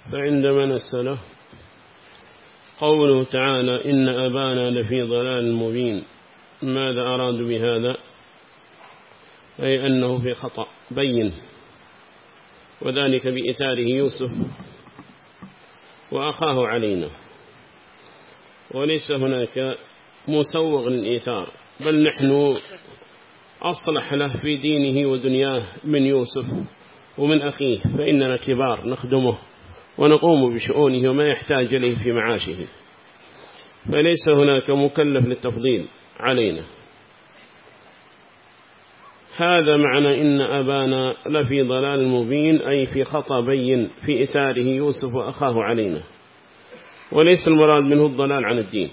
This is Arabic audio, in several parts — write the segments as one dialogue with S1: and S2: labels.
S1: فعندما نسأله قوله تعالى إن أبانا لفي ضلال مبين، ماذا أرادوا بهذا؟ أي أنه في خطأ بين، وذلك بإثاره يوسف وأخاه علينا، وليس هناك مسوغ للإيثار، بل نحن أصلح له في دينه ودنياه من يوسف ومن أخيه، فإننا كبار نخدمه ونقوم بشؤونه وما يحتاج إليه في معاشه، فليس هناك مكلف للتفضيل علينا. هذا معنى إن أبانا لفي ضلال مبين، أي في خطأ بين في إثاره يوسف وأخاه علينا، وليس المراد منه الضلال عن الدين،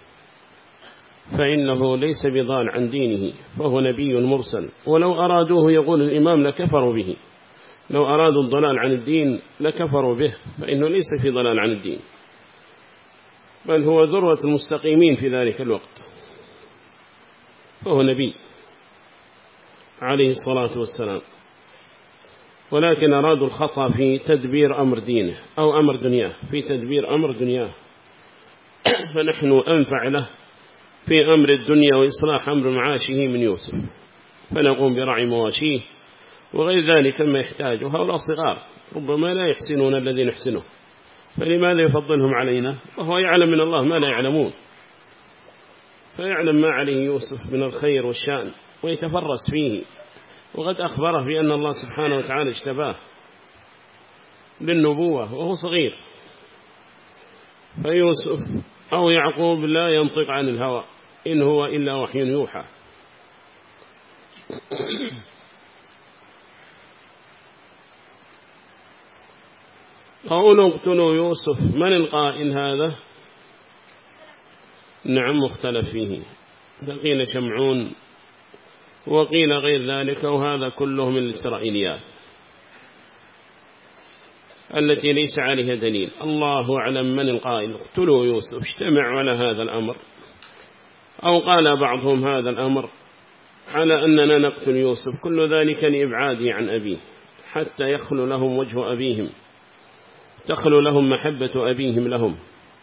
S1: فإنه ليس بضال عن دينه، فهو نبي مرسل، ولو أرادوه يقول الإمام لكفروا به، لو أرادوا الضلال عن الدين لكفروا به، فإنه ليس في ضلال عن الدين، بل هو ذروة المستقيمين في ذلك الوقت، فهو نبي عليه الصلاة والسلام، ولكن أرادوا الخطأ في تدبير أمر دينه أو أمر دنياه، في تدبير أمر دنياه، فنحن أنفع له في أمر الدنيا وإصلاح أمر معاشه من يوسف، فنقوم برعي مواشيه وغير ذلك ما يحتاجه. هؤلاء صغار ربما لا يحسنون الذي نحسنه، فلماذا يفضلهم علينا وهو يعلم من الله ما لا يعلمون، فيعلم ما عليه يوسف من الخير والشأن ويتفرس فيه، وقد أخبره بأن الله سبحانه وتعالى اجتباه للنبوة وهو صغير. فيوسف أو يعقوب لا ينطق عن الهوى، إن هو إلا وحي يوحى. قولوا اقتلوا يوسف، من القائل هذا؟ نعم مختلف فيه، فقيل شمعون وقيل غير ذلك، وهذا كله من الإسرائيليات التي ليس عليها دليل. الله أعلم من القائل اقتلوا يوسف، اجتمعوا على هذا الأمر، أو قال بعضهم هذا الأمر على أننا نقتل يوسف، كل ذلك لإبعاده عن أبيه حتى يخلو لهم وجه أبيهم، تخلو لهم محبة أبيهم لهم.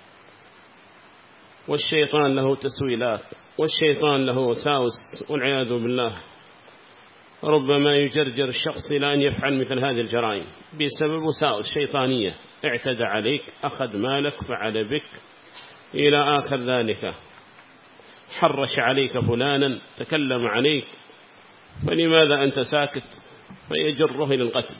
S1: والشيطان له تسويلات، والشيطان له وساوس والعياذ بالله، ربما يجرجر الشخص إلى أن يفعل مثل هذه الجرائم بسبب وساوس شيطانية، اعتدى عليك، أخذ مالك، فعل بك، إلى آخر ذلك، حرش عليك فلانا، تكلم عليك، فلماذا أنت ساكت؟ فيجره إلى القتل.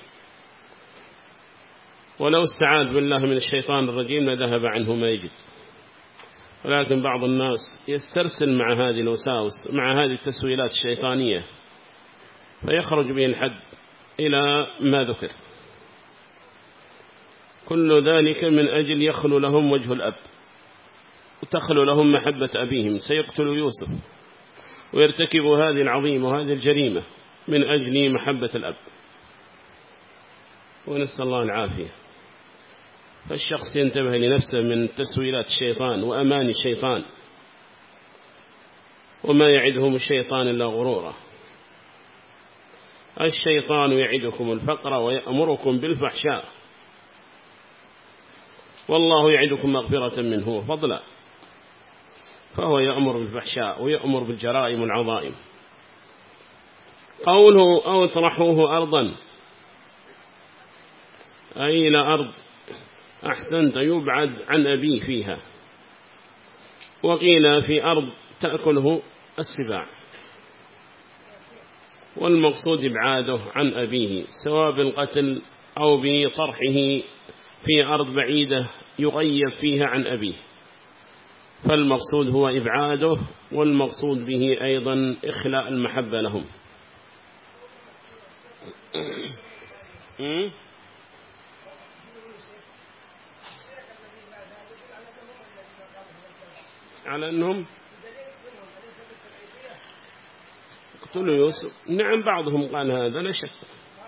S1: ولو استعاذ بالله من الشيطان الرجيم لذهب عنه ما يجد، ولكن بعض الناس يسترسل مع هذه الوساوس، مع هذه التسويلات الشيطانية، فيخرج به الحد إلى ما ذكر. كل ذلك من أجل يخلو لهم وجه الأب وتخلو لهم محبة أبيهم، سيقتل يوسف ويرتكب هذه العظيمة وهذه الجريمة من أجل محبة الأب، ونسأل الله العافية. فالشخص ينتبه لنفسه من تسويلات الشيطان وأمان الشيطان، وما يعدهم الشيطان إلا غرورا. الشيطان يعدكم الفقر ويأمركم بالفحشاء، والله يعدكم مغفرة منه وفضلا، فهو يأمر بالفحشاء ويأمر بالجرائم والعظائم. قوله أو اطرحوه أرضا، أي إلى أرض أحسنت يبعد عن أبيه فيها، وقيل في أرض تأكله السباع، والمقصود إبعاده عن أبيه سواء بالقتل أو بطرحه في أرض بعيدة يغيب فيها عن أبيه، فالمقصود هو إبعاده، والمقصود به أيضا إخلاء المحبة لهم. على أنهم اقتلوا يوسف، نعم بعضهم قال هذا لا شك،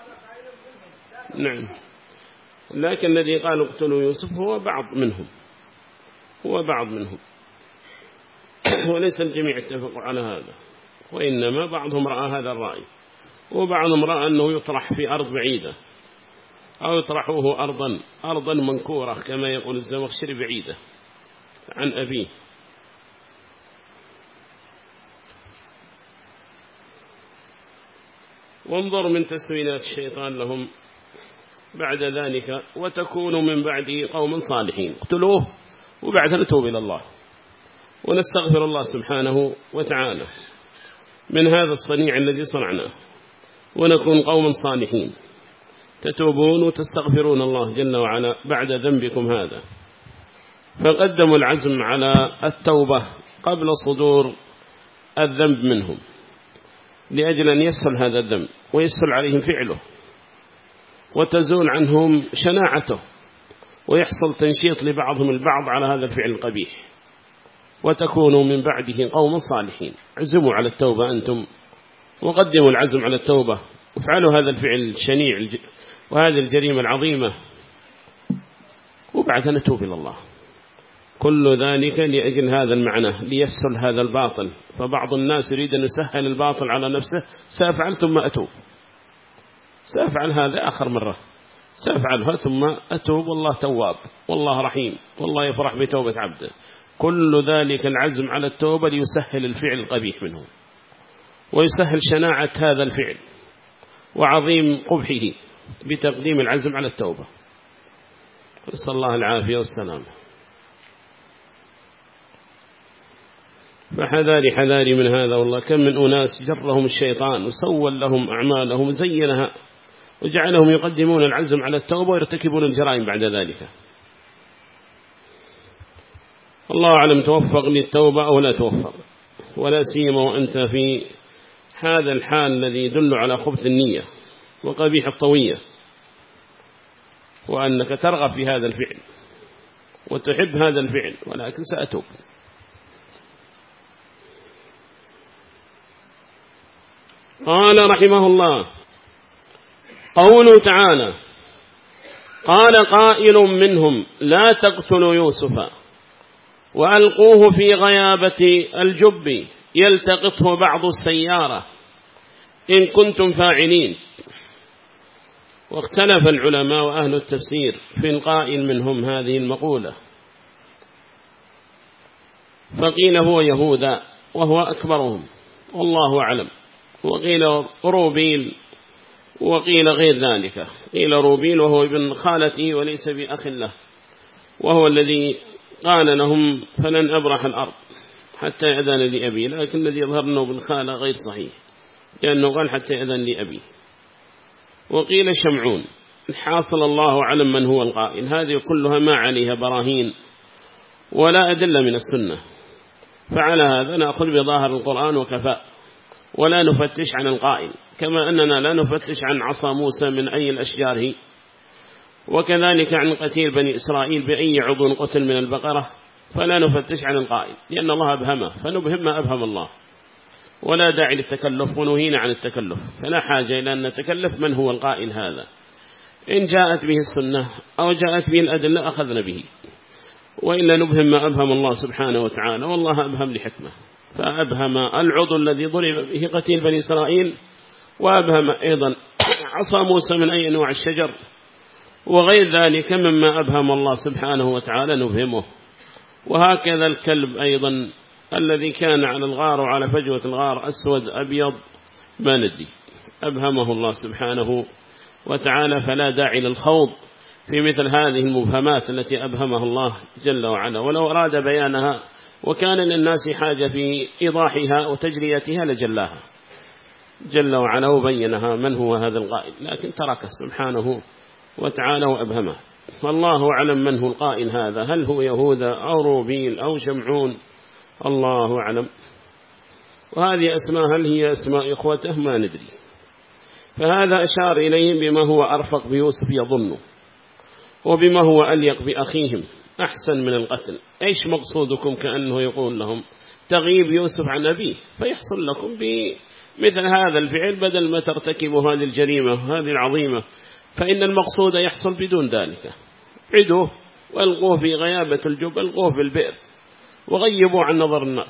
S1: نعم، لكن الذي قال اقتلوا يوسف هو بعض منهم، هو بعض منهم وليس الجميع اتفقوا على هذا، وإنما بعضهم رأى هذا الرأي، وبعضهم رأى أنه يطرح في أرض بعيدة أو يطرحوه أرضا منكورة كما يقول الزمخشري بعيدة عن أبيه. وانظر من تسويلات الشيطان لهم بعد ذلك: وتكونوا من بعده قوما صالحين. اقتلوه وبعدها نتوب إلى الله ونستغفر الله سبحانه وتعالى من هذا الصنيع الذي صنعناه، ونكون قوما صالحين تتوبون وتستغفرون الله جل وعلا بعد ذنبكم هذا. فقدموا العزم على التوبة قبل صدور الذنب منهم، لأجل أن يسهل هذا الذنب ويسهل عليهم فعله وتزول عنهم شناعته ويحصل تنشيط لبعضهم البعض على هذا الفعل القبيح. وتكونوا من بعده قوم صالحين. عزموا على التوبة أنتم وقدموا العزم على التوبة وافعلوا هذا الفعل الشنيع وهذه الجريمة العظيمة وبعدها نتوب إلى الله. كل ذلك لأجل هذا المعنى، ليسهل هذا الباطل. فبعض الناس يريد أن يسهل الباطل على نفسه: سأفعل ثم أتوب، سأفعل هذا آخر مرة، سأفعلها ثم أتوب، والله تواب والله رحيم والله يفرح بتوبة عبده. كل ذلك العزم على التوبة ليسهل الفعل القبيح منه ويسهل شناعة هذا الفعل وعظيم قبحه بتقديم العزم على التوبة. نسأل الله العافية والسلام. فحذاري من هذا. والله كم من أناس جرهم الشيطان وسول لهم أعمالهم وزينها وجعلهم يقدمون العزم على التوبة ويرتكبون الجرائم بعد ذلك. الله أعلم توفق للتوبة أو لا توفق، ولا سيما وأنت في هذا الحال الذي يدل على خبث النية وقبيح الطوية، وأنك ترغب في هذا الفعل وتحب هذا الفعل، ولكن سأتوب. قال رحمه الله: قوله تعالى: قال قائل منهم لا تقتلوا يوسف وألقوه في غيابة الجب يلتقطه بعض السيارة إن كنتم فاعلين. واختلف العلماء وأهل التفسير في القائل منهم هذه المقولة، فقيل هو يهوذا وهو أكبرهم والله أعلم، وقيل روبيل، وقيل غير ذلك، قيل روبيل وهو ابن خالتي وليس بأخ له، وهو الذي قال لهم فلن أبرح الأرض حتى يأذن لي أبي، لكن الذي يظهر أنه بالخالة غير صحيح، لأنه قال حتى يأذن لي أبي. وقيل شمعون. الحاصل الله أعلم من هو القائل. هذه كلها ما عليها براهين ولا أدلة من السنة، فعلى هذا نأخذ بظاهر القرآن وكفاء، ولا نفتش عن القائل، كما أننا لا نفتش عن عصا موسى من أي الأشجار هي، وكذلك عن قتيل بني إسرائيل بأي عضو قتل من البقرة، فلا نفتش عن القائل لأن الله أبهمه، فنبهم ما أبهم الله، ولا داعي للتكلف، ونهينا عن التكلف، فلا حاجة إلى أن نتكلف من هو القائل هذا. إن جاءت به السنة أو جاءت به الأدلة أخذنا به، وإلا نبهم ما أبهم الله سبحانه وتعالى، والله أبهم لحكمة، فأبهم العضو الذي ضرب به قتيل بني إسرائيل، وأبهم أيضا عصا موسى من أي أنواع الشجر، وغير ذلك مما أبهم الله سبحانه وتعالى نبهمه. وهكذا الكلب أيضا الذي كان على الغار وعلى فجوة الغار أسود أبيض ما ندري، أبهمه الله سبحانه وتعالى، فلا داعي للخوض في مثل هذه المبهمات التي أبهمها الله جل وعلا. ولو أراد بيانها وكان للناس حاجة في إيضاحها وتجريتها لجلاها جل وعلا وبينها من هو هذا القائل، لكن تركه سبحانه وتعالى وأبهمه. والله أعلم من هو القائل هذا، هل هو يهوذا أو روبيل أو شمعون، الله أعلم. وهذه أسماء هل هي أسماء إخوته ما ندري. فهذا أشار إليهم بما هو أرفق بيوسف يظن، وبما هو أليق بأخيهم أحسن من القتل. إيش مقصودكم؟ كأنه يقول لهم تغيب يوسف عن أبيه فيحصل لكم بمثل هذا الفعل بدل ما ترتكبوا هذه الجريمة هذه العظيمة، فإن المقصود يحصل بدون ذلك. عدوه والقوه في غيابة الجب، القوه في البئر، وغيبوا عن نظر الناس،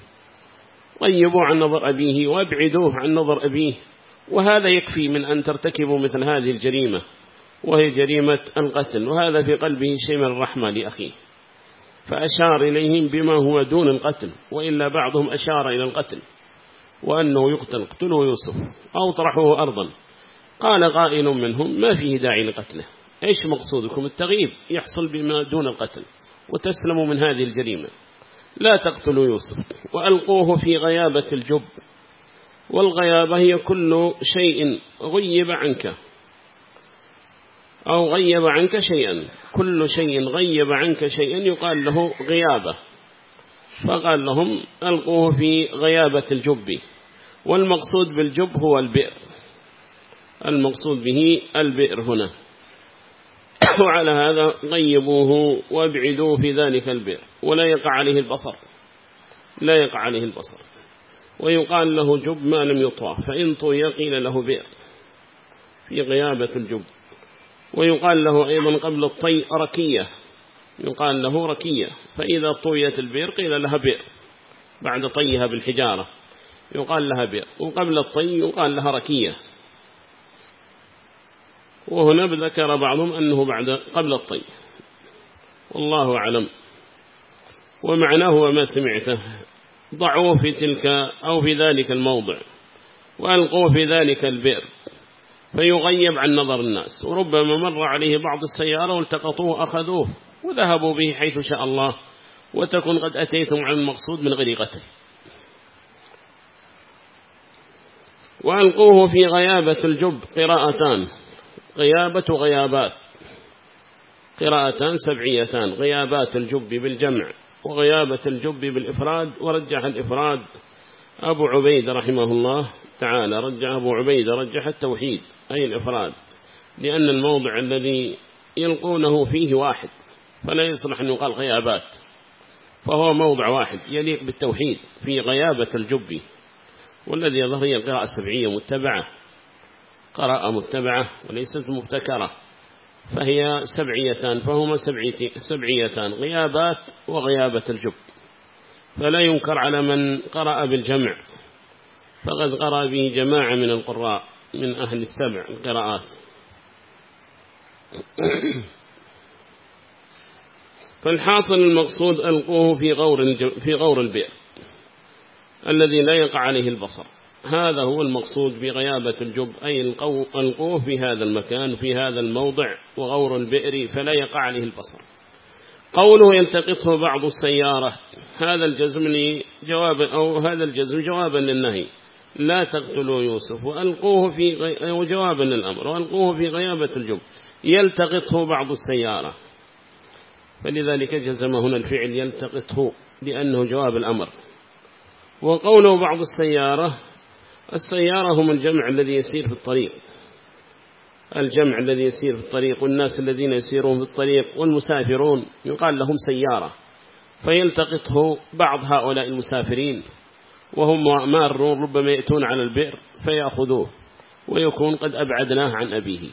S1: غيبوا عن نظر أبيه وابعدوه عن نظر أبيه، وهذا يكفي من أن ترتكبوا مثل هذه الجريمة وهي جريمة القتل، وهذا في قلبه شيء من الرحمة لأخيه، فأشار إليهم بما هو دون القتل، وإلا بعضهم أشار إلى القتل وأنه يقتل، اقتلوا يوسف أو طرحوه أرضا. قال قائل منهم ما فيه داعي لقتله، إيش مقصودكم؟ التغييب يحصل بما دون القتل وتسلموا من هذه الجريمة، لا تقتلوا يوسف وألقوه في غيابة الجب. والغيابة هي كل شيء غيب عنك أو غيب عنك شيئا، كل شيء غيب عنك شيئا يقال له غيابة، فقال لهم ألقوه في غيابة الجب. والمقصود بالجب هو البئر، المقصود به البئر هنا. وعلى هذا غيبوه وابعدوه في ذلك البئر ولا يقع عليه البصر، لا يقع عليه البصر. ويقال له جب ما لم يطوى، فإن طوي قيل له بئر في غيابة الجب. ويقال له أيضا قبل الطي ركية، يقال له ركية، فإذا طويت البئر قيل لها بئر بعد طيها بالحجارة يقال لها بئر، وقبل الطي يقال لها ركية. وهنا ذكر بعضهم أنه قبل الطي، والله أعلم. ومعناه وما سمعته ضعوه في تلك أو في ذلك الموضع وألقوه في ذلك البئر فيغيب عن نظر الناس، وربما مر عليه بعض السيارة والتقطوه أخذوه وذهبوا به حيث شاء الله، وتكون قد أتيتم عن المقصود من غير قتل. وألقوه في غيابة الجب، قراءتان، غيابة غيابات، قراءتان سبعيتان، غيابات الجب بالجمع وغيابة الجب بالإفراد. ورجح الإفراد أبو عبيد رحمه الله تعالى، أبو عبيد رجح التوحيد أي الإفراد، لأن الموضع الذي يلقونه فيه واحد فلا يصلح أن يقال غيابات، فهو موضع واحد يليق بالتوحيد في غيابة الجب. والذي يظهر هي القراءة السبعية متبعة، قراءة متبعة وليست مبتكرة، فهي سبعيتان، فهما سبعيتان، غيابات وغيابة الجب. فلا ينكر على من قرأ بالجمع، فقد قرأ به جماعة من القراء من أهل السبع القراءات. فالحاصل المقصود ألقوه في غور البئر الذي لا يقع عليه البصر، هذا هو المقصود بغيابة الجب، أي ألقوه في هذا المكان في هذا الموضع وغور البئر فلا يقع عليه البصر. قوله يلتقطه بعض السيارة، هذا الجزم جوابا للنهي، لا تقتلوا يوسف وألقوه وجوابا للأمر، وألقوه في غيابة الجب يلتقطه بعض السيارة، فلذلك جزم هنا الفعل يلتقطه لأنه جواب الأمر. وقوله بعض السيارة هم الجمع الذي يسير في الطريق، الجمع الذي يسير في الطريق، والناس الذين يسيرون في الطريق والمسافرون يقال لهم سيارة، فيلتقطه بعض هؤلاء المسافرين وهم مارون ربما يأتون على البئر فيأخذوه ويكون قد أبعدناه عن أبيه.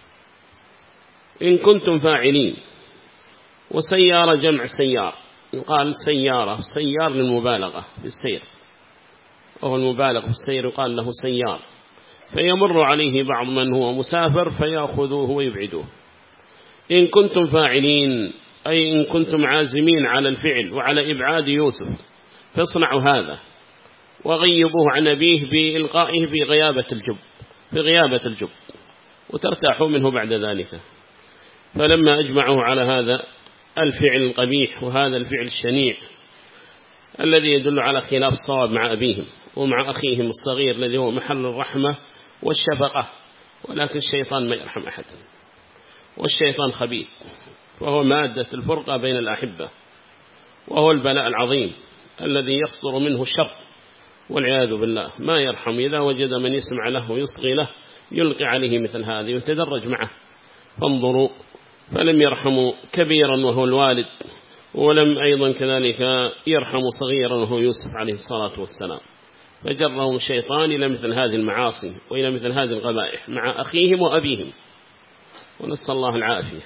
S1: إن كنتم فاعلين. وسيارة جمع سيار، يقال سيار للمبالغة في السير، وهو المبالغ في السير يقال له سيار، فيمر عليه بعض من هو مسافر فيأخذوه ويبعدوه. إن كنتم فاعلين أي إن كنتم عازمين على الفعل وعلى إبعاد يوسف فاصنعوا هذا وغيبوه عن أبيه بإلقائه في غيابة الجب وترتاحوا منه بعد ذلك. فلما أجمعوا على هذا الفعل القبيح وهذا الفعل الشنيع الذي يدل على خلاف الصواب مع أبيهم ومع أخيهم الصغير الذي هو محل الرحمة والشفقة، ولكن الشيطان ما يرحم أحد، والشيطان خبيث، وهو مادة الفرقة بين الأحبة، وهو البلاء العظيم الذي يصدر منه الشر والعياذ بالله، ما يرحم. إذا وجد من يسمع له ويصغي له يلقي عليه مثل هذا ويتدرج معه. فانظروا، فلم يرحموا كبيرا وهو الوالد، ولم أيضا كذلك يرحم صغيرا وهو يوسف عليه الصلاة والسلام، فجرهم الشيطان إلى مثل هذه المعاصي وإلى مثل هذه القبائح مع أخيهم وأبيهم، ونسأل الله العافية.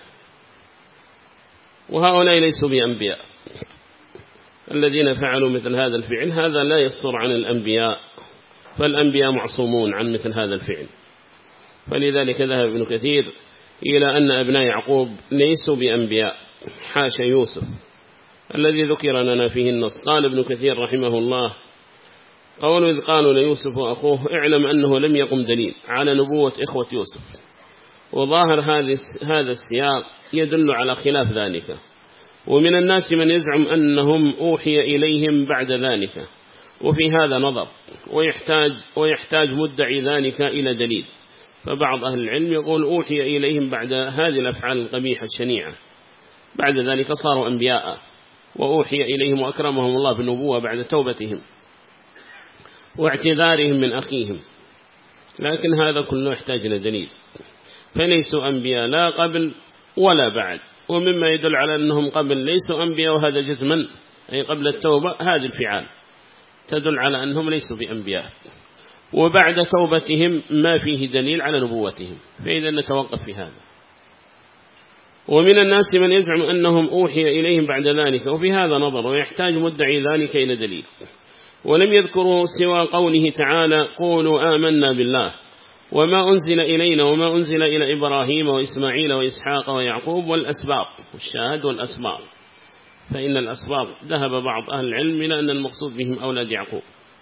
S1: وهؤلاء ليسوا بأنبياء الذين فعلوا مثل هذا الفعل، هذا لا يصدر عن الأنبياء، فالأنبياء معصومون عن مثل هذا الفعل. فلذلك ذهب ابن كثير إلى أن أبناء يعقوب ليسوا بأنبياء، حاشا يوسف الذي ذكر لنا فيه النص. قال ابن كثير رحمه الله: قولوا إذ قالوا ليوسف وأخوه اعلم أنه لم يقم دليل على نبوة إخوة يوسف، وظاهر هذا السياق يدل على خلاف ذلك. ومن الناس من يزعم أنهم أوحي إليهم بعد ذلك، وفي هذا نظر، ويحتاج مدعي ذلك إلى دليل. فبعض أهل العلم يقول أوحي إليهم بعد هذه الأفعال القبيحة الشنيعة، بعد ذلك صاروا أنبياء، وأوحي إليهم وأكرمهم الله بالنبوة بعد توبتهم واعتذارهم من أخيهم، لكن هذا كله يحتاج إلى دليل. فليسوا أنبياء لا قبل ولا بعد. ومما يدل على أنهم قبل ليسوا أنبياء، وهذا جزما أي قبل التوبة، هذه الفعال تدل على أنهم ليسوا بأنبياء. وبعد توبتهم ما فيه دليل على نبوتهم، فإذا نتوقف في هذا. ومن الناس من يزعم أنهم أوحي إليهم بعد ذلك، وفي هذا نظر، ويحتاج مدعي ذلك إلى دليل. ولم يذكروا سوى قوله تعالى: قولوا آمنا بالله وما أنزل إلينا وما أنزل إلى إبراهيم وإسماعيل وإسحاق ويعقوب والأسباط، والشاهد والأسباط. فإن الأسباط ذهب بعض أهل العلم إلى أن المقصود بهم أولاد يعقوب،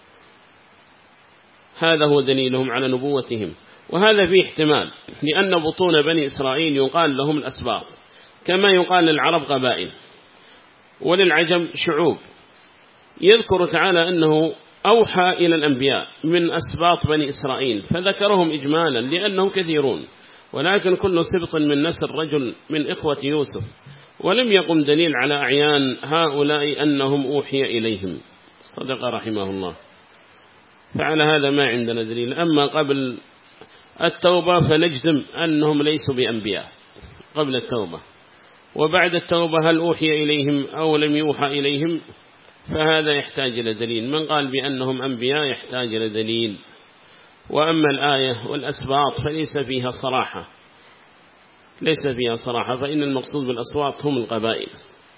S1: هذا هو دليلهم على نبوتهم. وهذا فيه احتمال، لأن بطون بني إسرائيل يقال لهم الأسباط، كما يقال للعرب قبائل وللعجم شعوب. يذكر تعالى أنه أوحى إلى الأنبياء من أسباط بني إسرائيل، فذكرهم إجمالا لأنهم كثيرون، ولكن كل سبط من نسل رجل من إخوة يوسف، ولم يقم دليل على أعيان هؤلاء أنهم أوحي إليهم. صدق رحمه الله. فعلى هذا ما عندنا دليل. أما قبل التوبة فنجزم أنهم ليسوا بأنبياء قبل التوبة، وبعد التوبة هل أوحي إليهم أو لم يوحى إليهم، فهذا يحتاج إلى دليل. من قال بأنهم أنبياء يحتاج إلى دليل. وأما الآية والأسباط فليس فيها صراحة، ليس فيها صراحة، فإن المقصود بالأصوات هم القبائل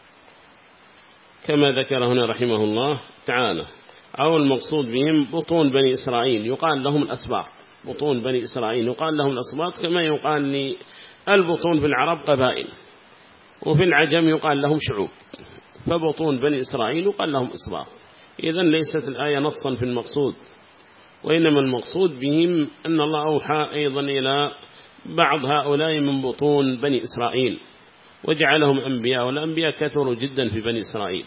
S1: كما ذكر هنا رحمه الله تعالى، أو المقصود بهم بطون بني إسرائيل يقال لهم الأسباط، بطون بني إسرائيل يقال لهم الأسباط، كما يقال للبطون في العرب قبائل، وفي العجم يقال لهم شعوب، فبطون بني إسرائيل يقال لهم أسباط. إذن ليست الآية نصا في المقصود، وإنما المقصود بهم أن الله أوحى أيضا إلى بعض هؤلاء من بطون بني إسرائيل وجعلهم أنبياء، والأنبياء كثروا جدا في بني إسرائيل.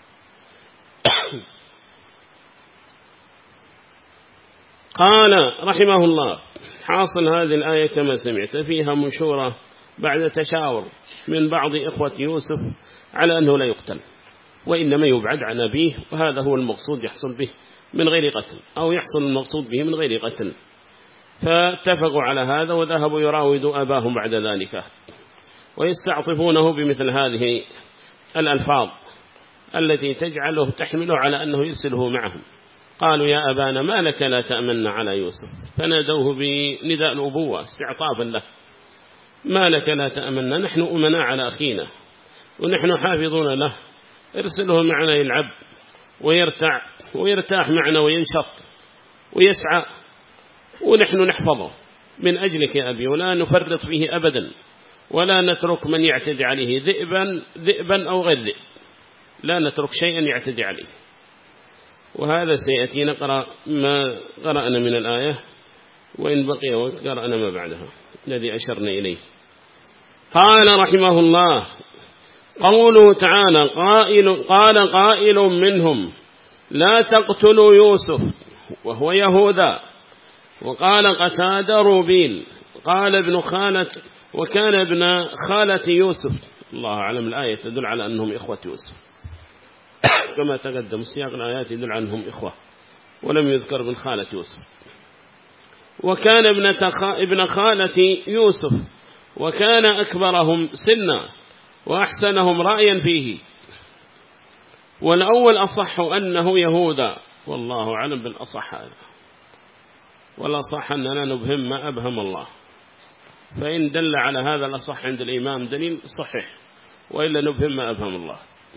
S1: قال رحمه الله: حاصل هذه الآية كما سمعت فيها مشورة بعد تشاور من بعض إخوة يوسف على أنه لا يقتل، وإنما يبعد عن أبيه، وهذا هو المقصود يحصل به من غير قتل، أو يحصل المقصود به من غير قتل. فاتفقوا على هذا وذهبوا يراودوا أباهم بعد ذلك، ويستعطفونه بمثل هذه الألفاظ التي تحمله على أنه يرسله معهم. قالوا: يا أبانا ما لك لا تأمن على يوسف، فنادوه بنداء الأبوة استعطافا له: ما لك لا تأمن، نحن أمناء على أخينا ونحن حافظون له، ارسله معنا يلعب ويرتاح معنا وينشط ويسعى، ونحن نحفظه من أجلك يا أبي، ولا نفرط فيه أبدا، ولا نترك من يعتدي عليه، ذئبا أو غير ذئب، لا نترك شيئا يعتدي عليه. وهذا سيأتي نقرأ ما قرأنا من الآية، وإن بقي وقت قرأنا ما بعدها الذي أشرنا إليه. قال رحمه الله: قوله تعالى: قال قائل منهم لا تقتلوا يوسف وهو يهوذا، وقال قتادة روبيل، قال ابن خالة، وكان ابن خالة يوسف. الله أعلم، الآية تدل على أنهم إخوة يوسف كما تقدم سياق الآيات يدل عنهم إخوة، ولم يذكر ابن خالة يوسف. وكان ابن خالة يوسف، وكان أكبرهم سنا وأحسنهم رأيا فيه. والأول أصح أنه يهوذا، والله أعلم بالأصح هذا، ولا صح أننا نبهم ما أبهم الله، فإن دل على هذا الأصح عند الإمام دليل صحيح، وإلا نبهم ما أبهم الله.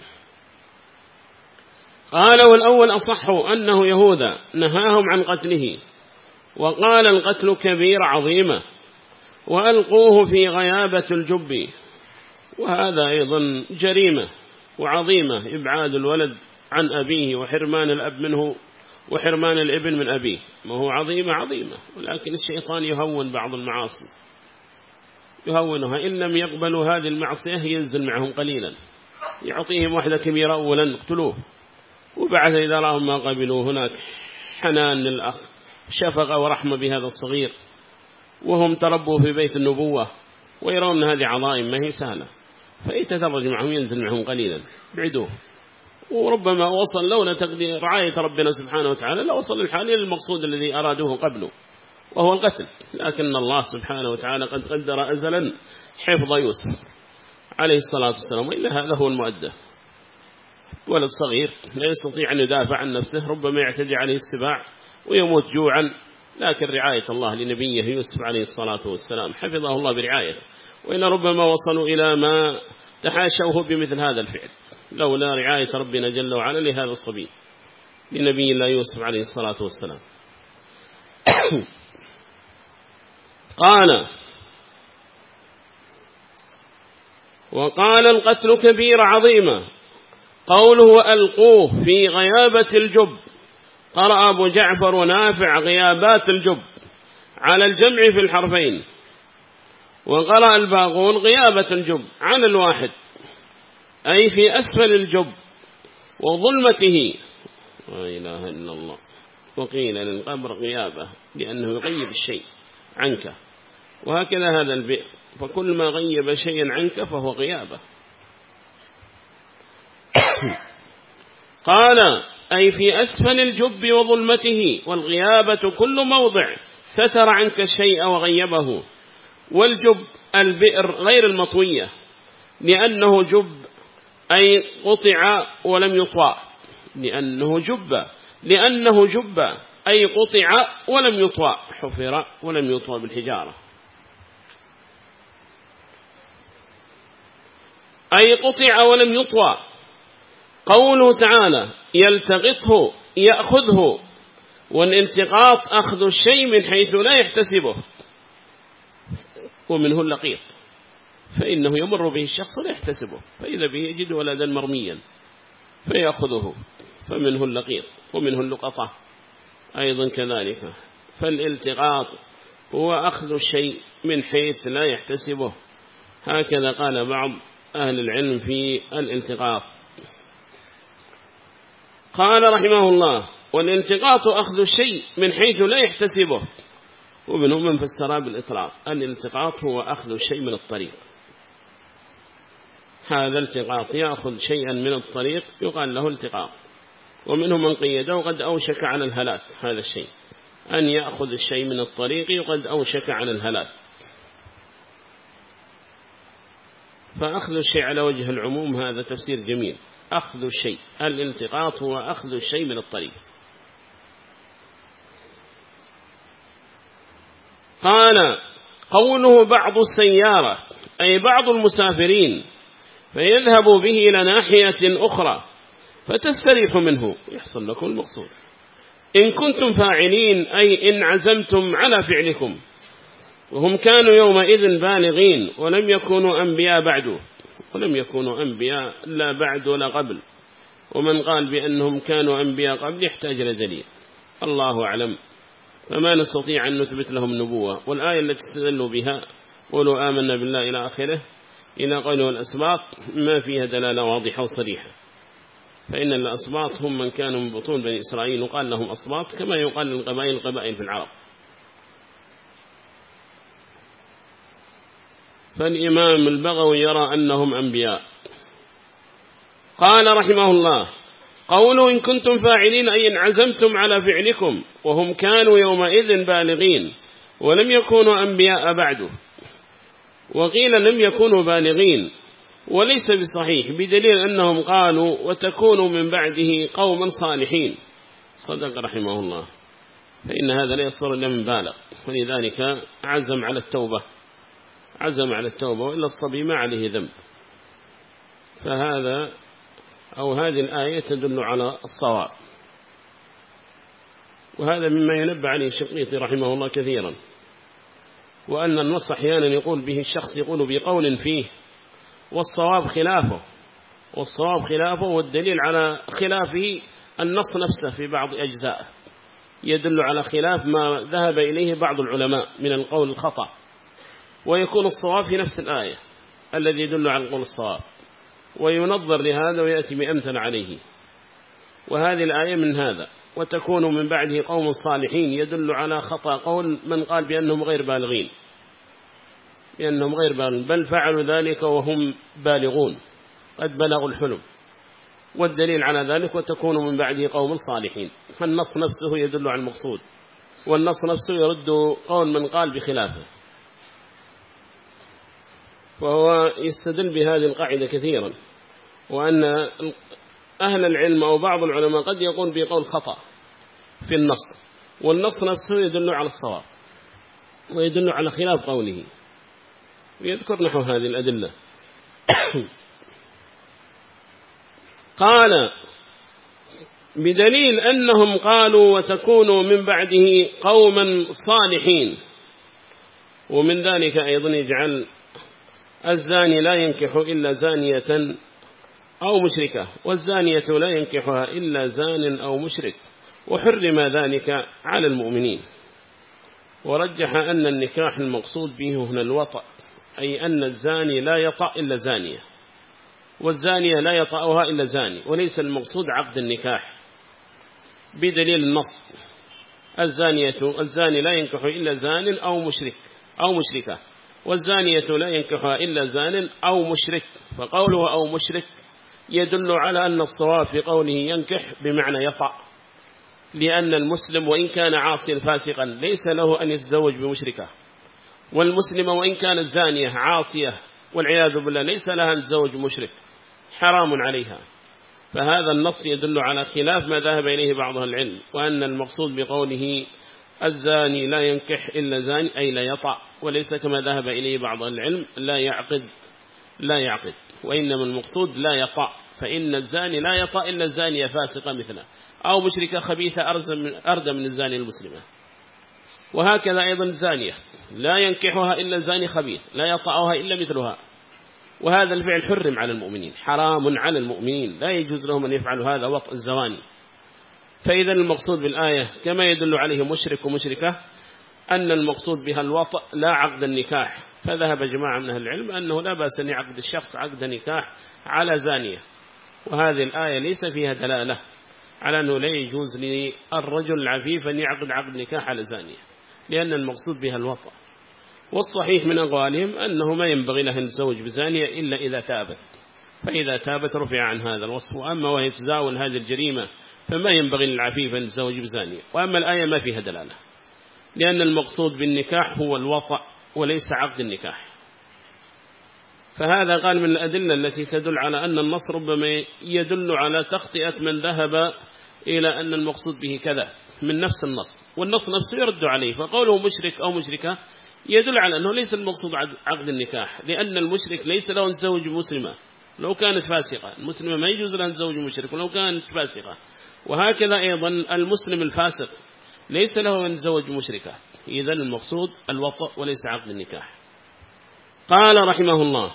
S1: قال: والأول أصح أنه يهوذا، نهاهم عن قتله، وقال: القتل كبير عظيمة، وألقوه في غيابة الجب. وهذا أيضا جريمة وعظيمة، إبعاد الولد عن أبيه وحرمان الأب منه وحرمان الابن من أبيه، ما هو عظيمة، ولكن الشيطان يهون بعض المعاصي، يهونها. إن لم يقبلوا هذه المعصية ينزل معهم قليلا، يعطيهم واحدة كبيرة أولا اقتلوه، وبعد إذا رأهم ما قبلوا هناك حنان للأخ، شفقة ورحمة بهذا الصغير، وهم تربوا في بيت النبوة ويرون هذه عظائم ما هي سهلة، فيتدرج معهم ينزل معهم قليلا، بعدوه. وربما وصل لولا تقدير رعاية ربنا سبحانه وتعالى لوصل الحال للمقصود الذي أرادوه قبله وهو القتل، لكن الله سبحانه وتعالى قد قدر أزلا حفظ يوسف عليه الصلاة والسلام، وإلا هذا هو المؤدى. ولد صغير لا يستطيع أن يدافع عن نفسه، ربما يعتدي عليه السباع ويموت جوعا، لكن رعاية الله لنبيه يوسف عليه الصلاة والسلام حفظه الله برعايته، وإن ربما وصلوا إلى ما تحاشوه بمثل هذا الفعل لولا رعاية ربنا جل وعلا لهذا الصبي لنبي الله يوسف عليه الصلاة والسلام. قال وقال القتل كبير عظيمة، قوله ألقوه في غيابة الجب، قرأ أبو جعفر ونافع غيابات الجب على الجمع في الحرفين، وقرأ الباقون غيابة الجب عن الواحد أي في أسفل الجب وظلمته، لا إله إلا الله. وقيل للقبر غيابة لأنه يغيب الشيء عنك، وهكذا هذا البئر، فكل ما غيب شيئا عنك فهو غيابة. قال أي في أسفل الجب وظلمته، والغيابة كل موضع ستر عنك الشيء وغيبه. والجب البئر غير المطوية، لأنه جب أي قطع ولم يطوى، لأنه جب أي قطع ولم يطوى، حفر ولم يطوى بالحجارة، أي قطع ولم يطوى. قوله تعالى يلتقطه يأخذه، والالتقاط أخذ الشيء من حيث لا يحتسبه، ومنه اللقيط، فإنه يمر به الشخص لا يحتسبه، فإذا به يجد ولدا مرميا فيأخذه، فمنه اللقيط، ومنه اللقطة أيضا كذلك. فالالتقاط هو أخذ الشيء من حيث لا يحتسبه، هكذا قال بعض أهل العلم في الالتقاط. قال رحمه الله والالتقاط أخذ الشيء من حيث لا يحتسبه، ومنهم من فسر بالإطلاق. الالتقاط هو أخذ الشيء من الطريق، هذا التقاط يأخذ شيئا من الطريق يقال له التقاط. ومنهم من قيده قد أوشك على الهلاك، هذا الشيء أن يأخذ الشيء من الطريق قد أوشك على الهلاك. فأخذ الشيء على وجه العموم هذا تفسير جميل، أخذ الشيء، الالتقاط هو أخذ الشيء من الطريق. قال قوله بعض السيارة أي بعض المسافرين، فيذهب به إلى ناحية أخرى فتستريح منه، يحصل لكم المقصود. إن كنتم فاعلين أي إن عزمتم على فعلكم، وهم كانوا يومئذ بالغين ولم يكونوا أنبياء بعد، ولم يكونوا أنبياء لا بعد ولا قبل. ومن قال بأنهم كانوا أنبياء قبل يحتاج لدليل، الله أعلم، فما نستطيع أن نثبت لهم نبوة. والآية التي استدلوا بها قولوا آمنا بالله إلى آخره إلى قوله الأسباط ما فيها دلالة واضحة وصريحة، فإن الأسباط هم من كانوا من بطون بني إسرائيل وقال لهم أسباط كما يقال للقبائل في العرب. فالإمام البغوي يرى أنهم أنبياء. قال رحمه الله قولوا إن كنتم فاعلين أي إن عزمتم على فعلكم، وهم كانوا يومئذ بالغين ولم يكونوا أنبياء بعده. وقيل لم يكونوا بالغين وليس بصحيح، بدليل أنهم قالوا وتكونوا من بعده قوما صالحين. صدق رحمه الله، فإن هذا لا يصير إلا من بالغ، ولذلك عزم على التوبة، وإلا الصبي ما عليه ذنب. فهذا أو هذه الآية تدل على الصواب، وهذا مما ينبع عليه الشنقيطي رحمه الله كثيرا. وأن النص أحيانا يقول به الشخص يقول بقول فيه والصواب خلافه والدليل على خلافه النص نفسه في بعض أجزائه يدل على خلاف ما ذهب إليه بعض العلماء من القول الخطأ، ويكون الصواب في نفس الآية الذي يدل على القول الصواب، وينظر لهذا ويأتي بأمثل عليه. وهذه الآية من هذا، وتكون من بعده قوم صالحين يدل على خطأ قول من قال بأنهم غير بالغين، بل فعلوا ذلك وهم بالغون قد بلغوا الحلم، والدليل على ذلك وتكون من بعده قوم صالحين. فالنص نفسه يدل على المقصود، والنص نفسه يرد قول من قال بخلافه. وهو يستدل بهذه القاعدة كثيرا، وأن أهل العلم أو بعض العلماء قد يقول بقول خطأ في النص، والنص نفسه يدل على الصواب ويدل على خلاف قوله، ويذكر نحو هذه الأدلة. قال بدليل أنهم قالوا وتكونوا من بعده قوما صالحين، ومن ذلك أيضا يجعل الزاني لا ينكح إلا زانية أو مشركة، والزانية لا ينكحها إلا زان أو مشرك، وحرم ذلك على المؤمنين. ورجح أن النكاح المقصود به هنا الوطأ، أي أن الزاني لا يطأ إلا زانية، والزانية لا يطأها إلا زاني، وليس المقصود عقد النكاح، بدليل النص الزاني لا ينكح إلا زان أو مشركة، والزانية لا ينكحها إلا زان أو مشرك. فقوله أو مشرك يدل على أن الصواب في قوله ينكح بمعنى يطأ، لأن المسلم وإن كان عاصيا فاسقا ليس له أن يتزوج بمشركة، والمسلمة وإن كانت زانية عاصية والعياذ بالله ليس لها أن تتزوج بمشرك، حرام عليها. فهذا النص يدل على خلاف ما ذهب إليه بعض العلم، وأن المقصود بقوله الزاني لا ينكح إلا زاني أي لا يطأ، وليس كما ذهب إليه بعض العلم لا يعقد، وإنما المقصود لا يطأ، فإن الزاني لا يطأ إلا الزانية فاسقة مثله، أو مشركة خبيثة أردى من الزانية المسلمة. وهكذا أيضا الزانية لا ينكحها إلا زاني خبيث لا يطأها إلا مثلها، وهذا الفعل حرم على المؤمنين، حرام على المؤمنين، لا يجوز لهم أن يفعلوا هذا وطء الزواني. فإذا المقصود بالآية كما يدل عليه مشرك ومشركة أن المقصود بها الوطء لا عقد النكاح. فذهب جماعة من أهل العلم أنه لا بأس أن يعقد الشخص عقد نكاح على زانية، وهذه الآية ليس فيها دلالة على أنه لا يجوز للرجل العفيف أن يعقد عقد نكاح على زانية، لأن المقصود بها الوطء. والصحيح من أقوالهم أنه ما ينبغي له أن يتزوج بزانية إلا إذا تابت، فإذا تابت رفع عن هذا الوصف. وأما وهي تزاول هذه الجريمة فما ينبغي للعفيف أن يتزوج بزانية. وأما الآية ما فيها دلالة، لأن المقصود بالنكاح هو الوطأ وليس عقد النكاح. فهذا قال من الأدلة التي تدل على أن النص ربما يدل على تخطئة من ذهب إلى أن المقصود به كذا من نفس النص، والنص نفسه يرد عليه. فقوله مشرك أو مشركة يدل على أنه ليس المقصود عقد النكاح، لأن المشرك ليس له أن يتزوج مسلمة لو كانت فاسقة، المسلمة ما يجوز لها أن تتزوج مشرك ولو كانت فاسقة. وهكذا أيضا المسلم الفاسق ليس له أن يتزوج مشركة. إذن المقصود الوطأ وليس عقد النكاح. قال رحمه الله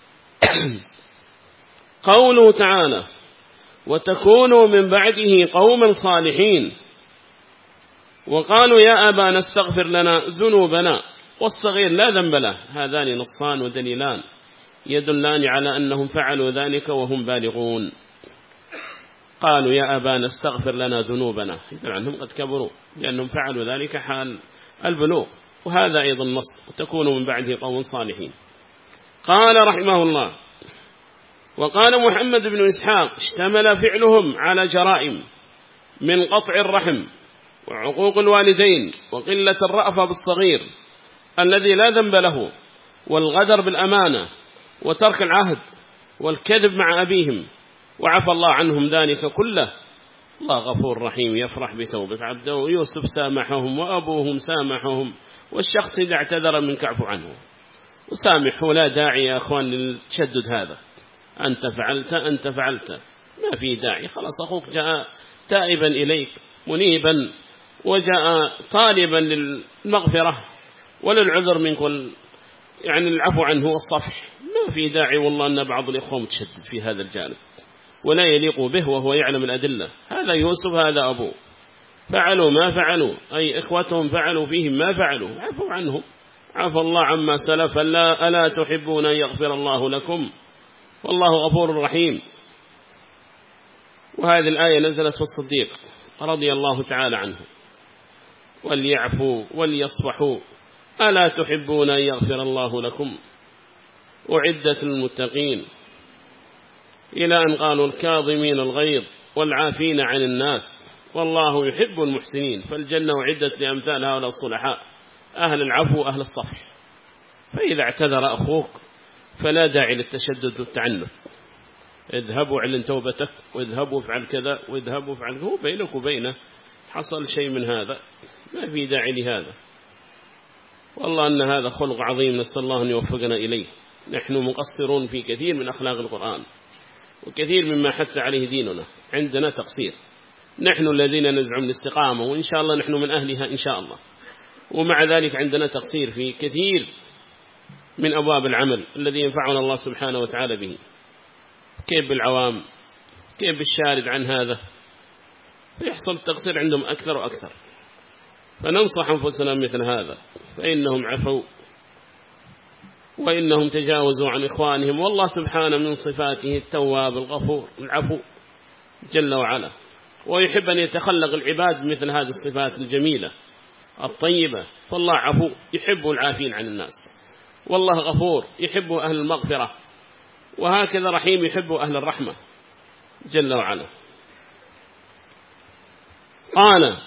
S1: قوله تعالى وتكونوا من بعده قوما صالحين، وقالوا يا أبانا استغفر لنا ذنوبنا، والصغير لا ذنب له. هذان نصان ودليلان يدلان على أنهم فعلوا ذلك وهم بالغون. قالوا يا أبانا استغفر لنا ذنوبنا، يدل عنهم قد كبروا لأنهم فعلوا ذلك حال البلوغ. وهذا أيضا نص وتكونوا من بعده قوم صالحين. قال رحمه الله وقال محمد بن إسحاق اشتمل فعلهم على جرائم من قطع الرحم وعقوق الوالدين وقلة الرأفة بالصغير الذي لا ذنب له، والغدر بالأمانة وترك العهد والكذب مع أبيهم، وعفى الله عنهم ذلك كله. الله غفور رحيم يفرح بتوبة عبده. يوسف سامحهم وأبوهم سامحهم، والشخص إذا اعتذر منك اعف عنه وسامح، ولا داعي يا أخوان للتشدد هذا. أنت فعلت ما في داعي، خلاص أخوك جاء تائبا إليك منيبا وجاء طالبا للمغفرة ولا العذر منك يعني العفو عنه والصفح. ما في داعي والله أن بعض الإخوة متشدد في هذا الجانب ولا يليق به وهو يعلم الأدلة. هذا يوسف هذا أبوه، فعلوا ما فعلوا، أي إخوتهم فعلوا فيهم ما فعلوا، عفوا عنهم، عفى الله عما سلف. ألا تحبون أن يغفر الله لكم والله غفور رحيم. وهذه الآية نزلت في الصديق رضي الله تعالى عنه، وليعفوا وليصفحوا ألا تحبون أن يغفر الله لكم. أعدت للمتقين، إلى أن قالوا الكاظمين الغيظ والعافين عن الناس والله يحب المحسنين. فالجنة أعدت لأمثال هؤلاء الصلحاء، أهل العفو أهل الصفح. فإذا اعتذر أخوك فلا داعي للتشدد والتعنف، اذهبوا اعلن توبتك، واذهبوا افعل كذا، واذهبوا افعل، هو بينك وبينه حصل شيء من هذا، ما في داعي لهذا. والله أن هذا خلق عظيم، نسأل الله أن يوفقنا إليه. نحن مقصرون في كثير من أخلاق القرآن وكثير مما حث عليه ديننا، عندنا تقصير. نحن الذين نزعم الاستقامة وإن شاء الله نحن من أهلها إن شاء الله، ومع ذلك عندنا تقصير في كثير من أبواب العمل الذي ينفعنا الله سبحانه وتعالى به. كيف بالعوام، كيف بالشارد عن هذا، فيحصل التقصير عندهم أكثر وأكثر. فننصح أنفسنا مثل هذا، فإنهم عفوا وإنهم تجاوزوا عن إخوانهم، والله سبحانه من صفاته التواب الغفور العفو جل وعلا، ويحب أن يتخلق العباد مثل هذه الصفات الجميلة الطيبة. فالله عفو يحب العافين عن الناس، والله غفور يحب أهل المغفرة، وهكذا رحيم يحب أهل الرحمة جل وعلا. قال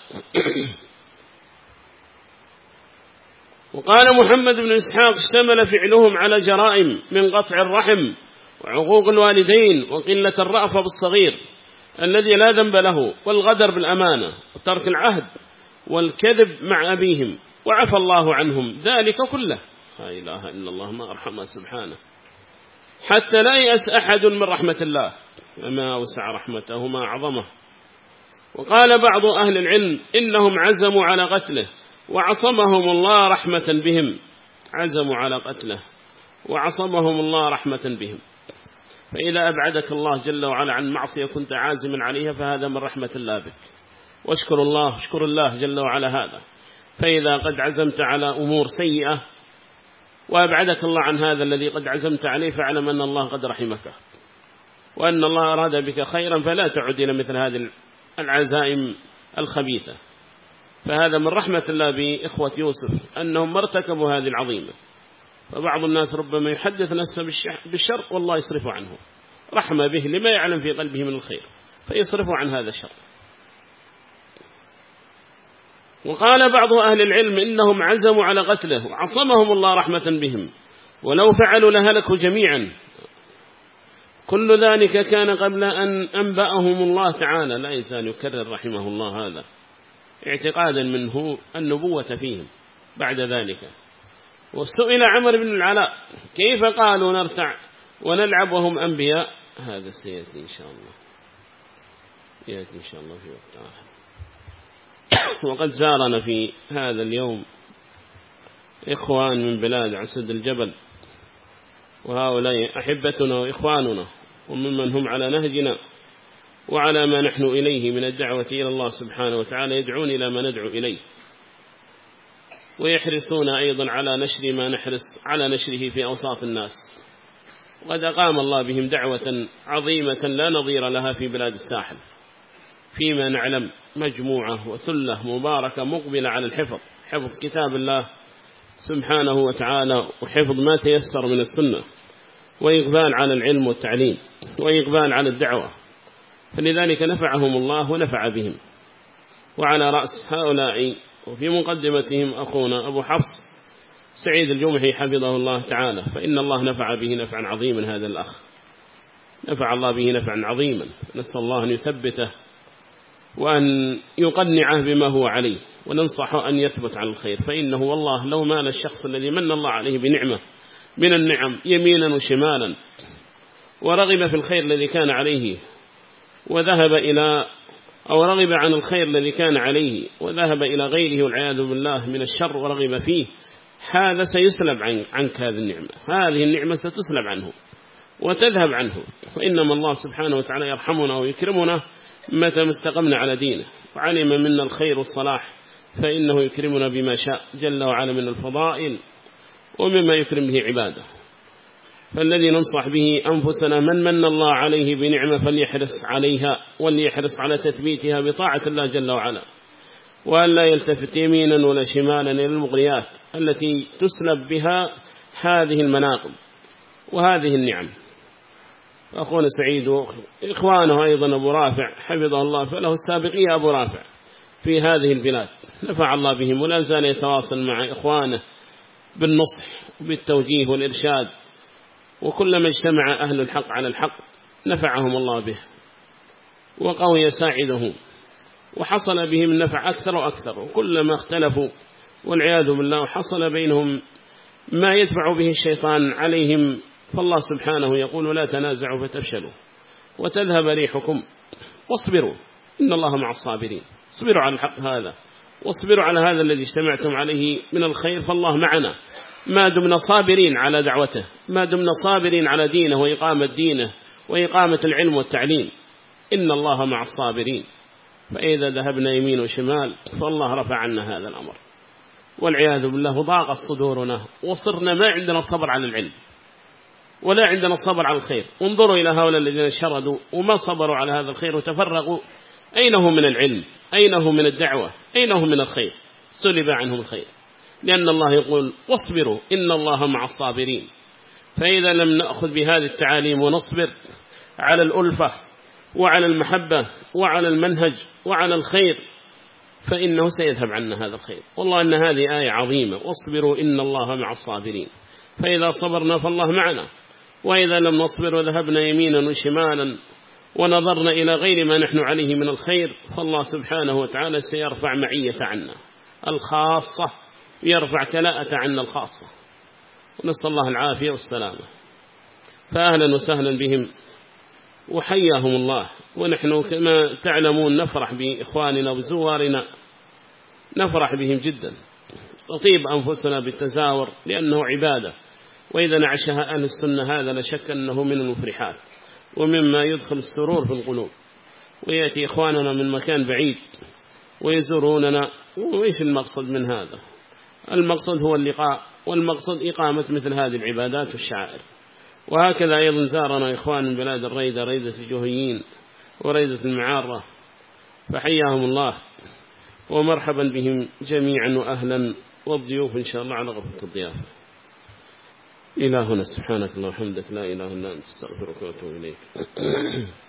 S1: وقال محمد بن إسحاق اشتمل فعلهم على جرائم من قطع الرحم وعقوق الوالدين وقلة الرأفة بالصغير الذي لا ذنب له، والغدر بالأمانة وترك العهد والكذب مع أبيهم، وعفى الله عنهم ذلك كله. لا إله إلا الله، ما أرحمه سبحانه، حتى لا يأس أحد من رحمة الله، وما أوسع رحمته ما أعظمه. وقال بعض أهل العلم إنهم عزموا على قتله وعصمهم الله رحمة بهم، عزموا على قتله وعصمهم الله رحمة بهم. فإذا أبعدك الله جل وعلا عن معصية كنت عازما عليها فهذا من رحمة الله بك، واشكر الله، اشكر الله جل وعلا هذا. فإذا قد عزمت على أمور سيئة وأبعدك الله عن هذا الذي قد عزمت عليه، فاعلم أن الله قد رحمك وأن الله أراد بك خيرا، فلا تعد إلى مثل هذه العزائم الخبيثة. فهذا من رحمة الله بإخوة يوسف أنهم ارتكبوا هذه العظيمة. فبعض الناس ربما يحدث نفسه بالشر والله يصرف عنه، رحمة به لما يعلم في قلبه من الخير، فيصرف عن هذا الشر. وقال بعض أهل العلم إنهم عزموا على قتله وعصمهم الله رحمة بهم، ولو فعلوا لهلكوا جميعا. كل ذلك كان قبل أن أنبأهم الله تعالى. لا إنسان يكرر رحمه الله هذا اعتقادا منه النبوة فيهم بعد ذلك. وسئل عمر بن العلاء كيف قالوا نرتع ونلعب وهم أنبياء؟ هذا سيأتي إن شاء الله، يأتي إن شاء الله في وقت آخر. وقد زارنا في هذا اليوم إخوان من بلاد عسد الجبل، وهؤلاء أحبتنا وإخواننا وممن هم على نهجنا وعلى ما نحن إليه من الدعوة إلى الله سبحانه وتعالى، يدعون إلى ما ندعو إليه، ويحرصون أيضا على نشر ما نحرص على نشره في أوساط الناس. وقد أقام الله بهم دعوة عظيمة لا نظير لها في بلاد الساحل، فيما نعلم مجموعة وثلة مباركة مقبلة على حفظ كتاب الله سبحانه وتعالى، وحفظ ما تيسر من السنة، وإقبال على العلم والتعليم، وإقبال على الدعوة. فلذلك نفعهم الله ونفع بهم. وعلى رأس هؤلاء وفي مقدمتهم أخونا أبو حفص سعيد الجمحي حفظه الله تعالى، فإن الله نفع به نفعا عظيما. هذا الأخ نفع الله به نفعا عظيما، نسأل الله أن يثبته وأن يقنعه بما هو عليه، وننصحه أن يثبت على الخير. فإنه والله لو مال الشخص الذي من الله عليه بنعمة من النعم يمينا وشمالا ورغب في الخير الذي كان عليه وذهب إلى أو رغب عن الخير الذي كان عليه وذهب إلى غيره والعياذ بالله من الشر ورغب فيه، هذا سيسلب عنك هذه النعمة، هذه النعمة ستسلب عنه وتذهب عنه. وإنما الله سبحانه وتعالى يرحمنا ويكرمنا متى ما استقمنا على دينه وعلم منا الخير والصلاح، فإنه يكرمنا بما شاء جل وعلا من الفضائل ومما يكرم به عباده. فالذي ننصح به أنفسنا من الله عليه بنعمة فليحرص عليها وليحرص على تثبيتها بطاعة الله جل وعلا، وأن لا يلتفت يمينا ولا شمالا إلى المغريات التي تسلب بها هذه المناقب وهذه النعم. أخونا سعيد وإخوانه أيضا أبو رافع حفظه الله، فله السابقية أبو رافع في هذه البلاد، نفع الله بهم ولا زال يتواصل مع إخوانه بالنصح وبالتوجيه والإرشاد، وكلما اجتمع أهل الحق على الحق نفعهم الله به وقوي ساعدهم وحصل بهم النفع أكثر وأكثر. وكلما اختلفوا والعياذ بالله حصل بينهم ما يدفع به الشيطان عليهم، فالله سبحانه يقول لا تنازعوا فتفشلوا وتذهب ريحكم واصبروا إن الله مع الصابرين. اصبروا على الحق هذا واصبروا على هذا الذي اجتمعتم عليه من الخير، فالله معنا ما دمنا صابرين على دعوته، ما دمنا صابرين على دينه وإقامة دينه وإقامة العلم والتعليم، إن الله مع الصابرين. فإذا ذهبنا يمين وشمال فالله رفع عنا هذا الأمر والعياذ بالله، ضاقت صدورنا وصرنا ما عندنا صبر على العلم ولا عندنا صبر على الخير. انظروا إلى هؤلاء الذين شردوا وما صبروا على هذا الخير وتفرقوا، أين هم من العلم؟ أين هم من الدعوة؟ أين هم من الخير؟ سلب عنهم الخير، لأن الله يقول واصبروا إن الله مع الصابرين. فإذا لم نأخذ بهذه التعاليم ونصبر على الألفة وعلى المحبة وعلى المنهج وعلى الخير فإنه سيذهب عنا هذا الخير. والله أن هذه آية عظيمة، واصبروا إن الله مع الصابرين. فإذا صبرنا فالله معنا، وإذا لم نصبر وذهبنا يمينا وشمالا ونظرنا إلى غير ما نحن عليه من الخير فالله سبحانه وتعالى سيرفع معية عنا الخاصة، يرفع كلاءة عنا الخاصة، ونسأل الله العافية والسلامة. فأهلا وسهلا بهم وحياهم الله. ونحن كما تعلمون نفرح بإخواننا وزوارنا، نفرح بهم جدا، نطيب أنفسنا بالتزاور لأنه عبادة، وإذا نعشها أهل السنة هذا لشك أنه من المفرحات ومما يدخل السرور في القلوب. ويأتي إخواننا من مكان بعيد ويزوروننا، وإيش المقصد من هذا؟ المقصد هو اللقاء، والمقصد إقامة مثل هذه العبادات والشعائر. وهكذا أيضا زارنا إخوان من بلاد الريدة، ريدة الجوهيين وريدة المعارة، فحياهم الله ومرحبا بهم جميعا وأهلا، والضيوف إن شاء الله على غرفة الضيافة. إلهنا سبحانك اللهم وبحمدك لا إله إلا أنت استغفرك وأتوب إليك.